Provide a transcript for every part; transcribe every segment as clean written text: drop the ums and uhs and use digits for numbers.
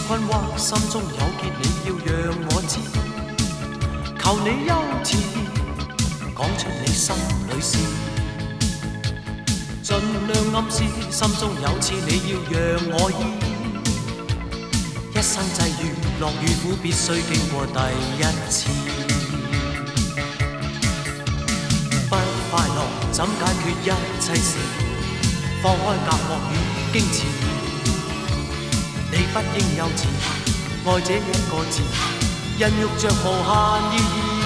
困惑，心中有结，你要讓我知。求你優次講出你心裏事，盡量暗示心中有刺，你要讓我醫。一生際遇，樂與苦，必須經過第一次。不快樂怎解決一切事？放開隔膜與矜持。你不應幼稚，愛這一個字，孕育着無限意義。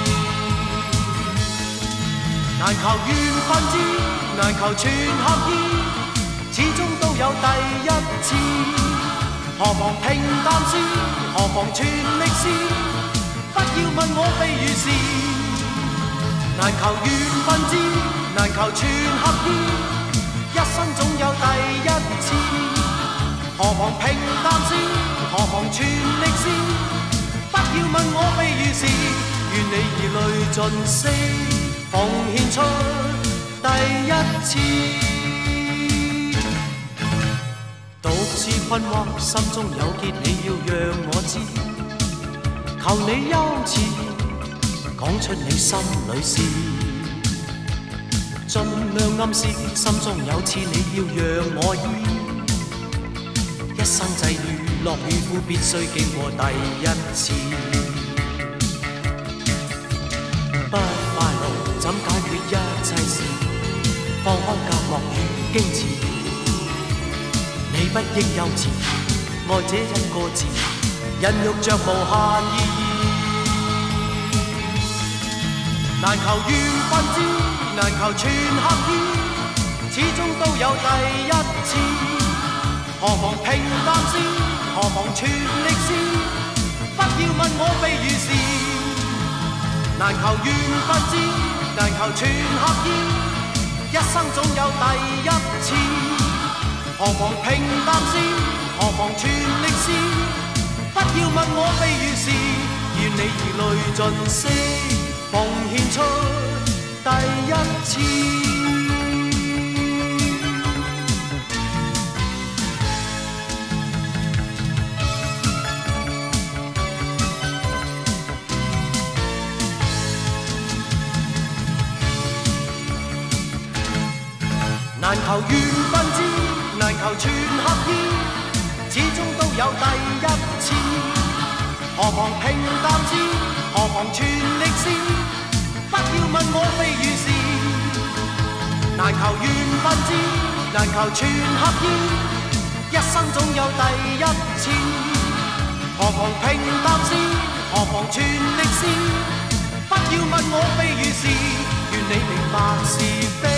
難求緣分知，難求全合意，始終都有第一次。何妨平淡些，何妨全力試，不要問我非與是。難求緣分知，難求全合意，一生總有第一次。何妨平淡些，何妨全力試，不要問我非與是。願你以淚盡瀉，奉獻出第一次。獨自困惑，心中有結，你要讓我知。求你優次講出你心裏事，盡量暗示心中有刺，你要讓我醫。一生際遇，樂與苦，必須經過第一次。不快樂怎解決一切事？放開隔膜與矜持。你不應幼稚，愛這一個字，孕育着無限意義。難求緣分知，難求全合意，始終都有第一次。何妨平淡些，何妨全力試，不要問我非與是。難求緣分知，難求全合意，一生總有第一次。何妨平淡些，何妨全力試，不要問我非與是。願你以淚盡瀉，奉獻出第一次。難求緣分知，難求全合意，始終都有第一次。何妨平淡些，何妨全力試，不要問我非與是。難求緣分知，難求全合意，一生總有第一次。何妨平淡些，何妨全力試，不要問我非與是。願你明白是非。